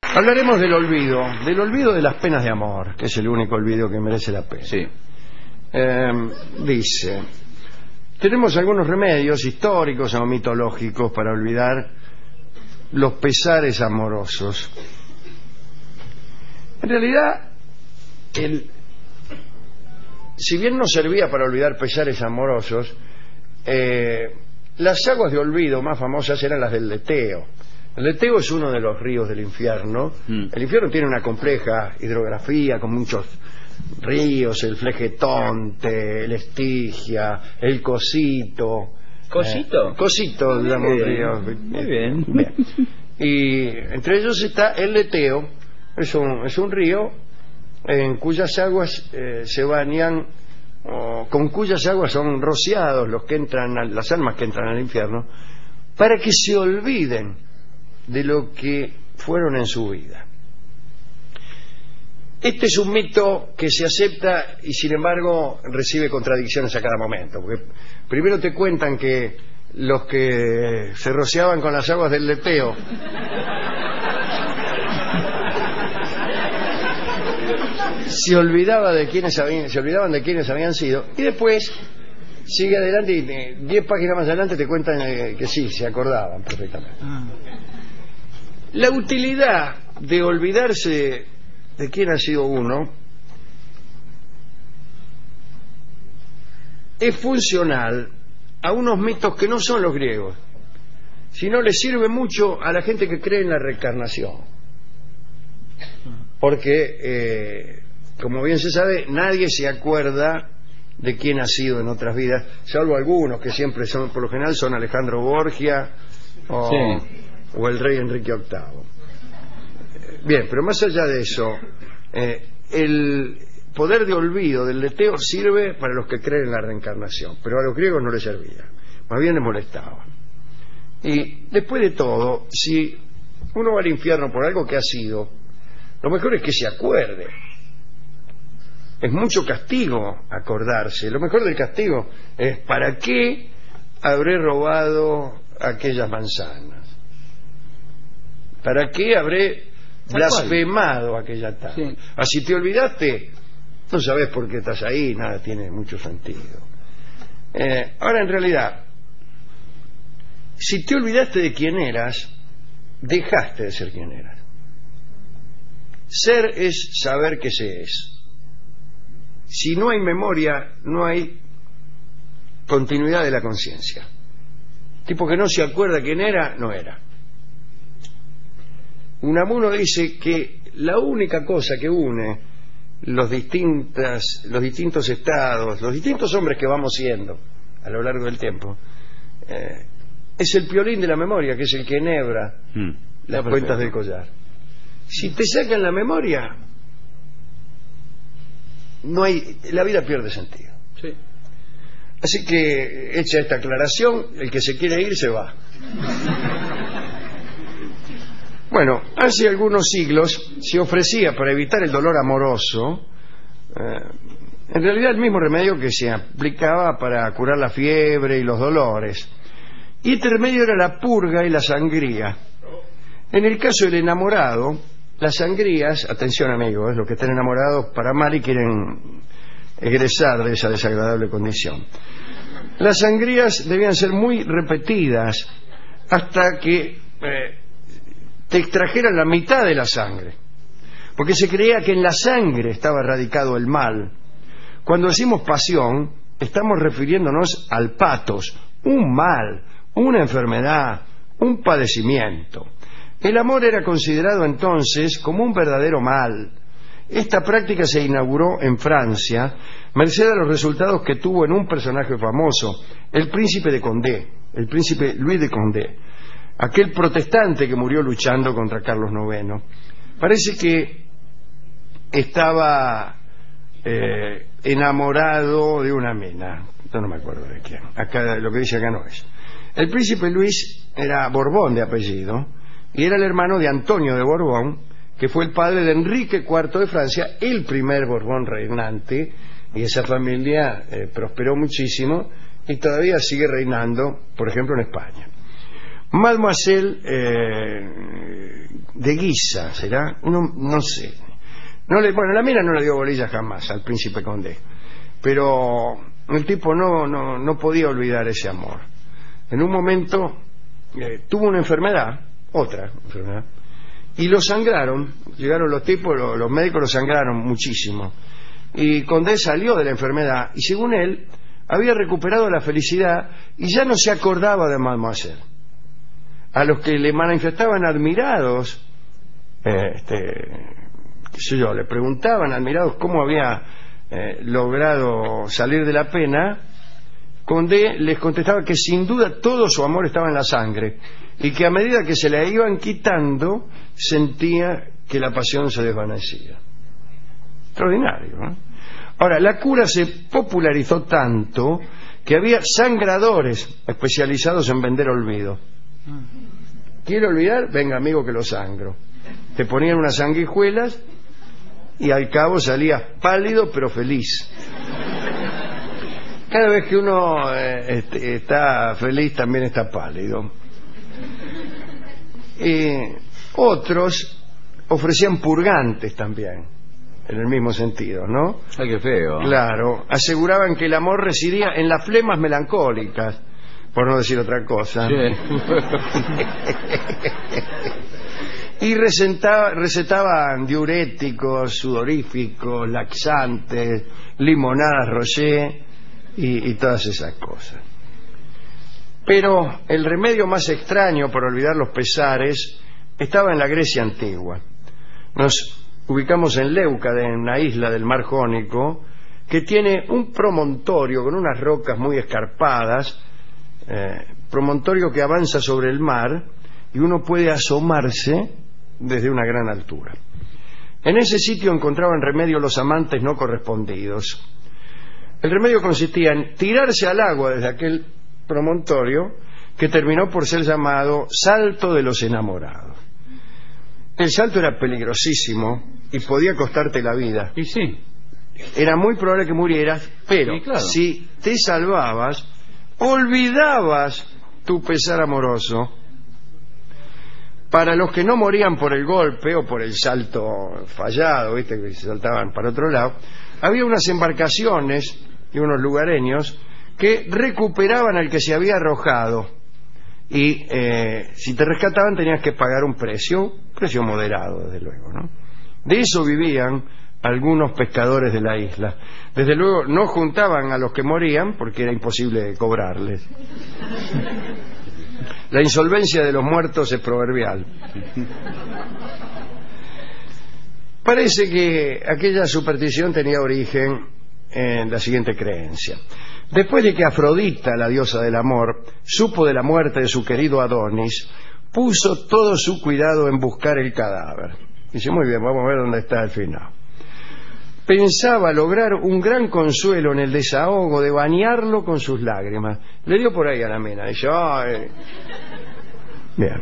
Hablaremos del olvido de las penas de amor, que es el único olvido que merece la pena. Sí. Dice, tenemos algunos remedios históricos o mitológicos para olvidar los pesares amorosos. En realidad, si bien no servía para olvidar pesares amorosos, las aguas de olvido más famosas eran las del Leteo. El Leteo es uno de los ríos del infierno. El infierno tiene una compleja hidrografía con muchos ríos: el Flegetonte, el Estigia, el Cosito. ¿Cosito? Cosito, digamos, río. Muy bien. Y entre ellos está el Leteo. Es un río en cuyas aguas se bañan, con cuyas aguas son rociados las almas que entran al infierno, para que se olviden de lo que fueron en su vida. Este es un mito que se acepta y sin embargo recibe contradicciones a cada momento, porque primero te cuentan que los que se rociaban con las aguas del Leteo se olvidaban de quienes habían sido, y después sigue adelante y 10 páginas más adelante te cuentan que sí, se acordaban perfectamente. La utilidad de olvidarse de quién ha sido uno es funcional a unos mitos que no son los griegos, sino le sirve mucho a la gente que cree en la reencarnación, porque como bien se sabe, nadie se acuerda de quién ha sido en otras vidas, salvo algunos que siempre son, por lo general son Alejandro Borgia o el rey Enrique VIII. Bien, pero más allá de eso, el poder de olvido del Leteo sirve para los que creen en la reencarnación, pero a los griegos no les servía, más bien les molestaba. Y después de todo, si uno va al infierno por algo que ha sido, lo mejor es que se acuerde. Es mucho castigo acordarse. Lo mejor del castigo es: ¿para qué habré robado aquellas manzanas? ¿Para qué habré blasfemado aquella tarde? Sí. Si te olvidaste, no sabes por qué estás ahí, nada tiene mucho sentido. Ahora, en realidad, si te olvidaste de quién eras, dejaste de ser quien eras. Ser es saber que se es. Si no hay memoria, no hay continuidad de la conciencia. Tipo que no se acuerda quién era, no era. Unamuno dice que la única cosa que une los distintos estados, los distintos hombres que vamos siendo a lo largo del tiempo, es el piolín de la memoria, que es el que enhebra las cuentas del collar. Si te sacan la memoria, la vida pierde sentido. Sí. Así que, hecha esta aclaración, el que se quiere ir se va. Bueno, hace algunos siglos se ofrecía, para evitar el dolor amoroso, en realidad el mismo remedio que se aplicaba para curar la fiebre y los dolores. Y este remedio era la purga y la sangría. En el caso del enamorado, las sangrías, atención amigos, los que están enamorados para mal y quieren egresar de esa desagradable condición. Las sangrías debían ser muy repetidas hasta que te extrajeran la mitad de la sangre, porque se creía que en la sangre estaba radicado el mal. Cuando decimos pasión, estamos refiriéndonos al patos, un mal, una enfermedad, un padecimiento. El amor era considerado entonces como un verdadero mal. Esta práctica se inauguró en Francia, merced a los resultados que tuvo en un personaje famoso, el príncipe de Condé, el príncipe Luis de Condé, aquel protestante que murió luchando contra Carlos IX. Parece que estaba enamorado de una mina, yo no me acuerdo de quién, acá lo que dice acá no es. El príncipe Luis era Borbón de apellido y era el hermano de Antonio de Borbón, que fue el padre de Enrique IV de Francia, el primer Borbón reinante, y esa familia prosperó muchísimo y todavía sigue reinando, por ejemplo, en España. Mademoiselle de Guisa, ¿será? No sé. Bueno, la mina no le dio bolilla jamás al príncipe Condé, pero el tipo no podía olvidar ese amor. En un momento tuvo una enfermedad, otra enfermedad, y lo sangraron. Llegaron los tipos, los médicos lo sangraron muchísimo, y Condé salió de la enfermedad y, según él, había recuperado la felicidad y ya no se acordaba de Mademoiselle. A los que le manifestaban admirados, qué sé yo, le preguntaban admirados cómo había logrado salir de la pena, Condé les contestaba que sin duda todo su amor estaba en la sangre y que a medida que se la iban quitando sentía que la pasión se desvanecía. Extraordinario, ¿no? Ahora, la cura se popularizó tanto que había sangradores especializados en vender olvido. ¿Quiere olvidar? Venga, amigo, que lo sangro. Te ponían unas sanguijuelas y al cabo salías pálido pero feliz. Cada vez que uno está feliz también está pálido. Otros ofrecían purgantes también, en el mismo sentido, ¿no? Ay, qué feo. Claro, aseguraban que el amor residía en las flemas melancólicas, por no decir otra cosa. Sí. Y recetaban diuréticos, sudoríficos, laxantes, limonadas Rocher y todas esas cosas. Pero el remedio más extraño para olvidar los pesares estaba en la Grecia antigua. Nos ubicamos en Leucade, en una isla del mar Jónico, que tiene un promontorio con unas rocas muy escarpadas, promontorio que avanza sobre el mar y uno puede asomarse desde una gran altura. En ese sitio encontraban remedio los amantes no correspondidos. El remedio consistía en tirarse al agua desde aquel promontorio, que terminó por ser llamado Salto de los Enamorados. El salto era peligrosísimo y podía costarte la vida. Y sí. Era muy probable que murieras, pero Sí, claro. si te salvabas, olvidabas tu pesar amoroso. Para los que no morían por el golpe o por el salto fallado, ¿viste?, que se saltaban para otro lado, había unas embarcaciones y unos lugareños que recuperaban al que se había arrojado, y si te rescataban tenías que pagar un precio moderado, desde luego, ¿no? De eso vivían algunos pescadores de la isla. Desde luego no juntaban a los que morían porque era imposible cobrarles. La insolvencia de los muertos es proverbial. Parece que aquella superstición tenía origen en la siguiente creencia. Después de que Afrodita, la diosa del amor, supo de la muerte de su querido Adonis, puso todo su cuidado en buscar el cadáver. Dice, muy bien, vamos a ver dónde está el final. Pensaba lograr un gran consuelo en el desahogo de bañarlo con sus lágrimas. Le dio por ahí a la mina. Dice, ¡ay! Bien.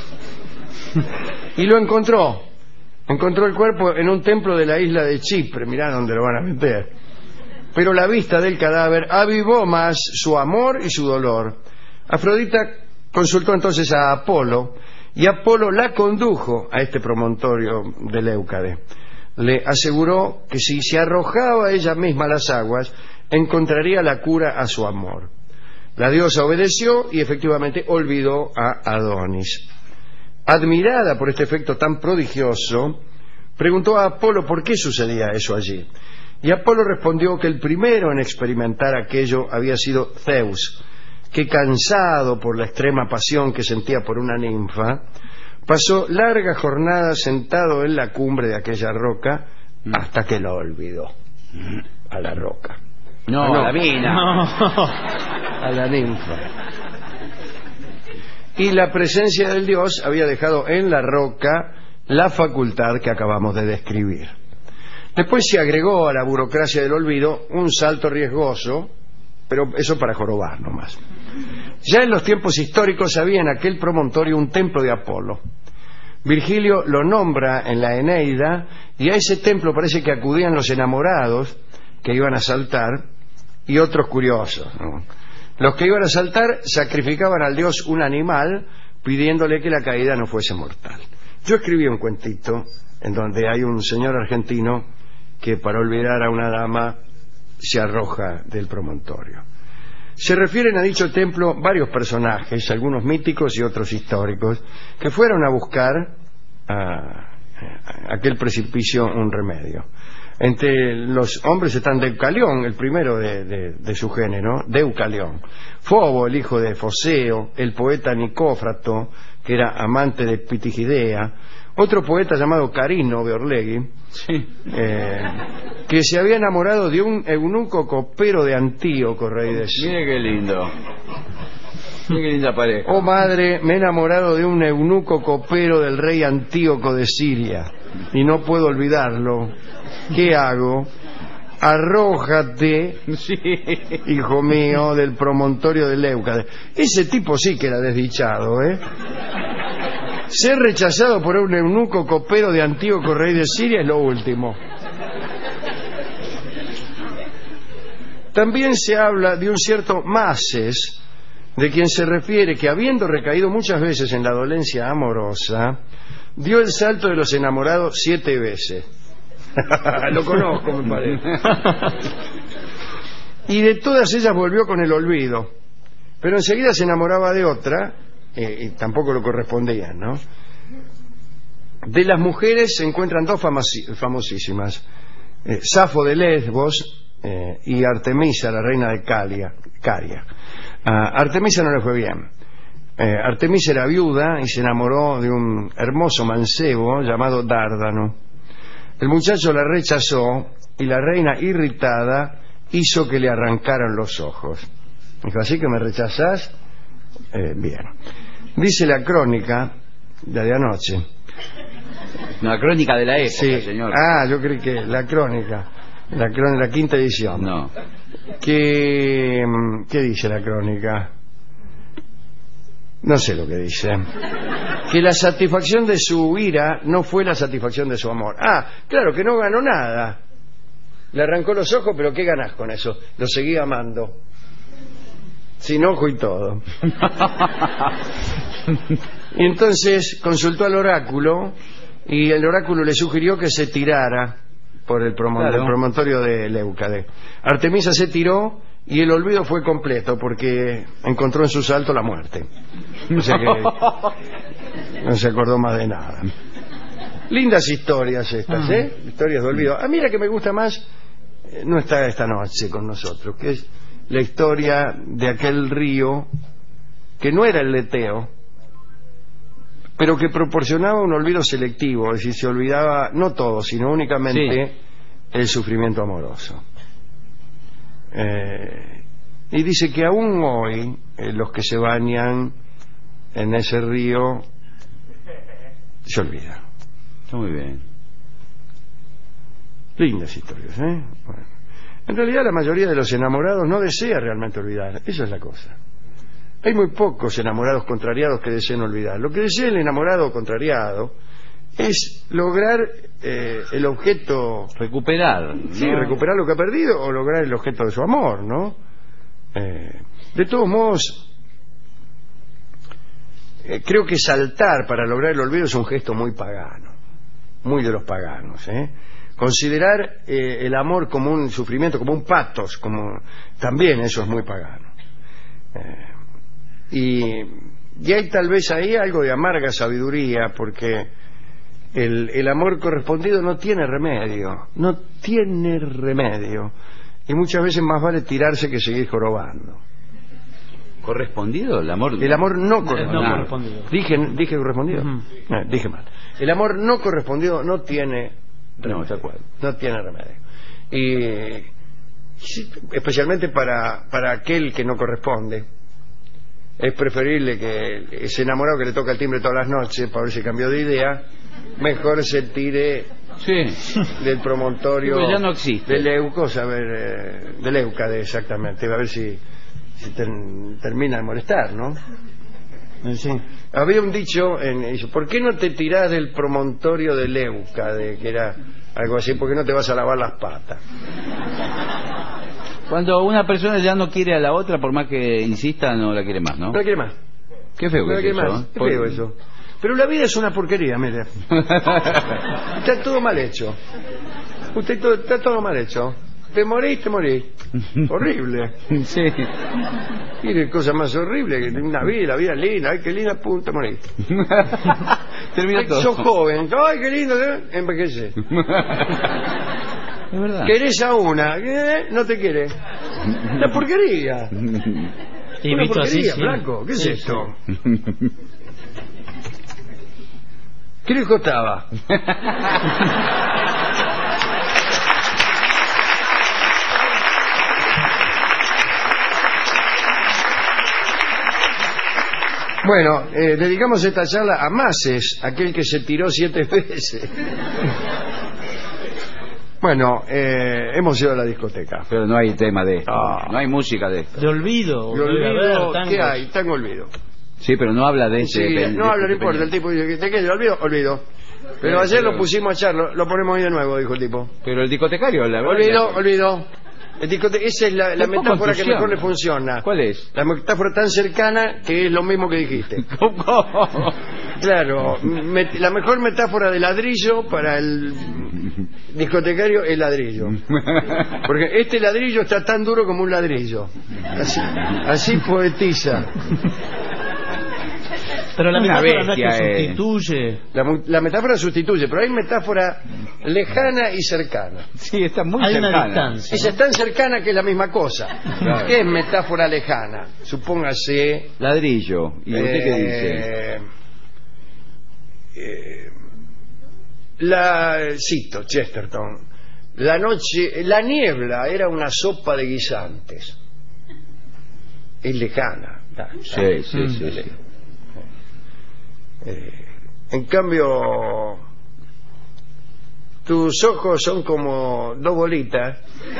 Y lo encontró. Encontró el cuerpo en un templo de la isla de Chipre. Mirá dónde lo van a meter. Pero la vista del cadáver avivó más su amor y su dolor. Afrodita consultó entonces a Apolo, y Apolo la condujo a este promontorio de Leucade. Le aseguró que si se arrojaba ella misma a las aguas, encontraría la cura a su amor. La diosa obedeció y efectivamente olvidó a Adonis. Admirada por este efecto tan prodigioso, preguntó a Apolo por qué sucedía eso allí. Y Apolo respondió que el primero en experimentar aquello había sido Zeus, que, cansado por la extrema pasión que sentía por una ninfa, pasó largas jornadas sentado en la cumbre de aquella roca hasta que lo olvidó. A la roca. No, a la mina. No. A la ninfa. Y la presencia del dios había dejado en la roca la facultad que acabamos de describir. Después se agregó a la burocracia del olvido un salto riesgoso, pero eso para jorobar nomás. Ya en los tiempos históricos había en aquel promontorio un templo de Apolo. Virgilio lo nombra en la Eneida, y a ese templo parece que acudían los enamorados que iban a saltar y otros curiosos, ¿no? Los que iban a saltar sacrificaban al dios un animal pidiéndole que la caída no fuese mortal. Yo escribí un cuentito en donde hay un señor argentino que para olvidar a una dama se arroja del promontorio. Se refieren a dicho templo varios personajes, algunos míticos y otros históricos, que fueron a buscar a aquel precipicio un remedio. Entre los hombres están Deucalión, el primero de su género, Deucalión, Fobo, el hijo de Foseo, el poeta Nicófrato, que era amante de Pitigidea, otro poeta llamado Carino Beorlegui, Sí. Que se había enamorado de un eunuco copero de Antíoco, rey de Siria. Mire qué lindo. Mire qué linda pareja. Oh madre, me he enamorado de un eunuco copero del rey Antíoco de Siria y no puedo olvidarlo. ¿Qué hago? Arrójate, Sí. hijo mío, del promontorio de Leucade. Ese tipo sí que era desdichado, ¿eh? Ser rechazado por un eunuco copero de Antíoco, rey de Siria, es lo último. También se habla de un cierto Mases, de quien se refiere que, habiendo recaído muchas veces en la dolencia amorosa, dio el salto de los enamorados 7 veces. Lo conozco, me parece. Y de todas ellas volvió con el olvido, pero enseguida se enamoraba de otra y tampoco lo correspondían, ¿no? De las mujeres se encuentran dos famosísimas, Safo de Lesbos y Artemisa, la reina de Caria. A Artemisa no le fue bien. Artemisa era viuda y se enamoró de un hermoso mancebo llamado Dárdano. El muchacho la rechazó y la reina, irritada, hizo que le arrancaran los ojos. Dijo, ¿así que me rechazás? Bien. Dice la crónica, la de anoche. Una crónica de la época, Sí. señor. Ah, yo creí que la crónica, la quinta edición. No. ¿Qué dice la crónica? No sé lo que dice. Que la satisfacción de su ira no fue la satisfacción de su amor. Ah, claro, que no ganó nada. Le arrancó los ojos, pero ¿qué ganás con eso? Lo seguí amando. Sin ojo y todo. Y entonces consultó al oráculo y el oráculo le sugirió que se tirara por el promontorio de Leucade. Artemisa se tiró y el olvido fue completo porque encontró en su salto la muerte. O sea que no se acordó más de nada. Lindas historias estas, ¿eh? Historias de olvido. A mí la que me gusta más no está esta noche con nosotros, que es la historia de aquel río que no era el Leteo, pero que proporcionaba un olvido selectivo, es decir, se olvidaba no todo, sino únicamente el sufrimiento amoroso. Y dice que aún hoy los que se bañan en ese río se olvidan. Está muy bien. Lindas historias, ¿eh? Bueno. En realidad la mayoría de los enamorados no desea realmente olvidar, esa es la cosa. Hay muy pocos enamorados contrariados que deseen olvidar. Lo que desea el enamorado contrariado es lograr el objeto... Recuperar. Sí, ¿no? recuperar lo que ha perdido o lograr el objeto de su amor, ¿no? De todos modos, creo que saltar para lograr el olvido es un gesto muy pagano, muy de los paganos, ¿eh? Considerar el amor como un sufrimiento, como un patos, como también eso es muy pagano. Y hay tal vez ahí algo de amarga sabiduría, porque el amor correspondido no tiene remedio, y muchas veces más vale tirarse que seguir jorobando. ¿Correspondido? El amor No correspondido. Dije correspondido. Dije mal. El amor no correspondido no tiene remedio. No tiene remedio. Y especialmente para aquel que no corresponde, es preferible que ese enamorado que le toca el timbre todas las noches para ver si cambió de idea, mejor se tire del promontorio ya no existe. de Leucos, de Leucade, exactamente, a ver si termina de molestar, ¿no? Sí. Había un dicho, ¿por qué no te tirás del promontorio de Leucade? Que era algo así, ¿por qué no te vas a lavar las patas? Cuando una persona ya no quiere a la otra, por más que insista, no la quiere más, ¿no? No la quiere más. Qué feo que ¿Qué es más? eso. Qué feo eso. Pero la vida es una porquería, mire. Está todo mal hecho. Está todo mal hecho. Te morís. Horrible. Sí. Mire, cosa más horrible que una vida, la vida es linda. Ay, qué linda, pum, te morís. Termina todo. Sos joven. Ay, qué lindo, envejece. Es verdad. Querés a una, no te quiere. La porquería. Y Una visto así, porquería, sí. flaco. ¿Qué es Sí, esto? ¿Qué le costaba? Bueno, dedicamos esta charla a Mases, aquel que se tiró 7 veces. Bueno, hemos ido a la discoteca. Pero no hay tema de esto. Ah. No hay música de esto. De olvido. Y debe haber olvido, tangos. ¿qué hay? Tango olvido. Sí, pero no habla de ese. Sí, no habla, no importa, el tipo dice, ¿de qué? ¿De olvido? Pero ayer lo pusimos a echar, lo ponemos hoy de nuevo, dijo el tipo. Pero el discotecario, la verdad. Olvido. Esa es la Un poco metáfora que mejor entusiasmo. le funciona. ¿Cuál es? La metáfora tan cercana que es lo mismo que dijiste. ¿Cómo? Claro, la mejor metáfora de ladrillo para el discotecario es ladrillo. Porque este ladrillo está tan duro como un ladrillo. Así poetiza. Pero la Una metáfora no es bestia, que sustituye. La metáfora sustituye, pero hay metáfora lejana y cercana. Sí, está muy Hay una cercana. distancia. Esa es tan cercana que es la misma cosa. Claro. ¿Qué es metáfora lejana? Supóngase... Ladrillo. ¿Y usted qué dice? Cito, Chesterton. La niebla era una sopa de guisantes. Es lejana. Sí. En cambio, tus ojos son como 2 bolitas.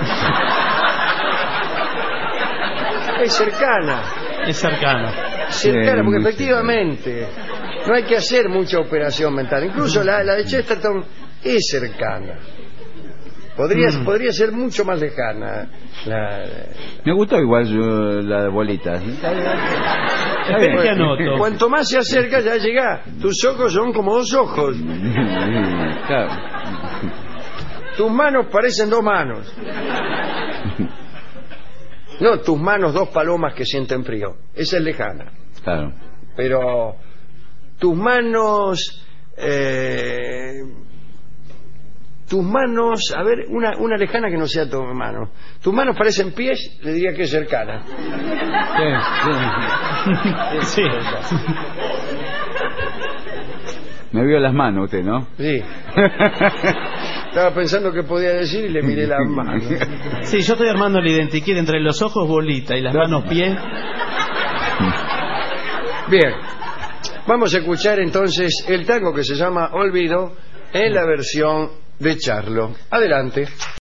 Es cercana. Es cercano. Cercana, porque muy efectivamente no hay que hacer mucha operación mental. Incluso la de Chesterton es cercana. Podría ser mucho más lejana. Me gustó igual la bolita. Espera que anoto. Cuanto más se acerca, ya llega. Tus ojos son como 2 ojos. Claro. Tus manos parecen 2 manos. No, tus manos 2 palomas que sienten frío. Esa es lejana. Claro. Pero tus manos... tus manos... A ver, una lejana que no sea tu mano. Tus manos parecen pies, le diría que es cercana. Sí. Me vio las manos usted, ¿no? Sí. Estaba pensando qué podía decir y le miré las manos. Sí, yo estoy armando el identikit entre los ojos bolita y las manos pie. Bien. Vamos a escuchar entonces el tango que se llama Olvido en la versión de Charlo. Adelante.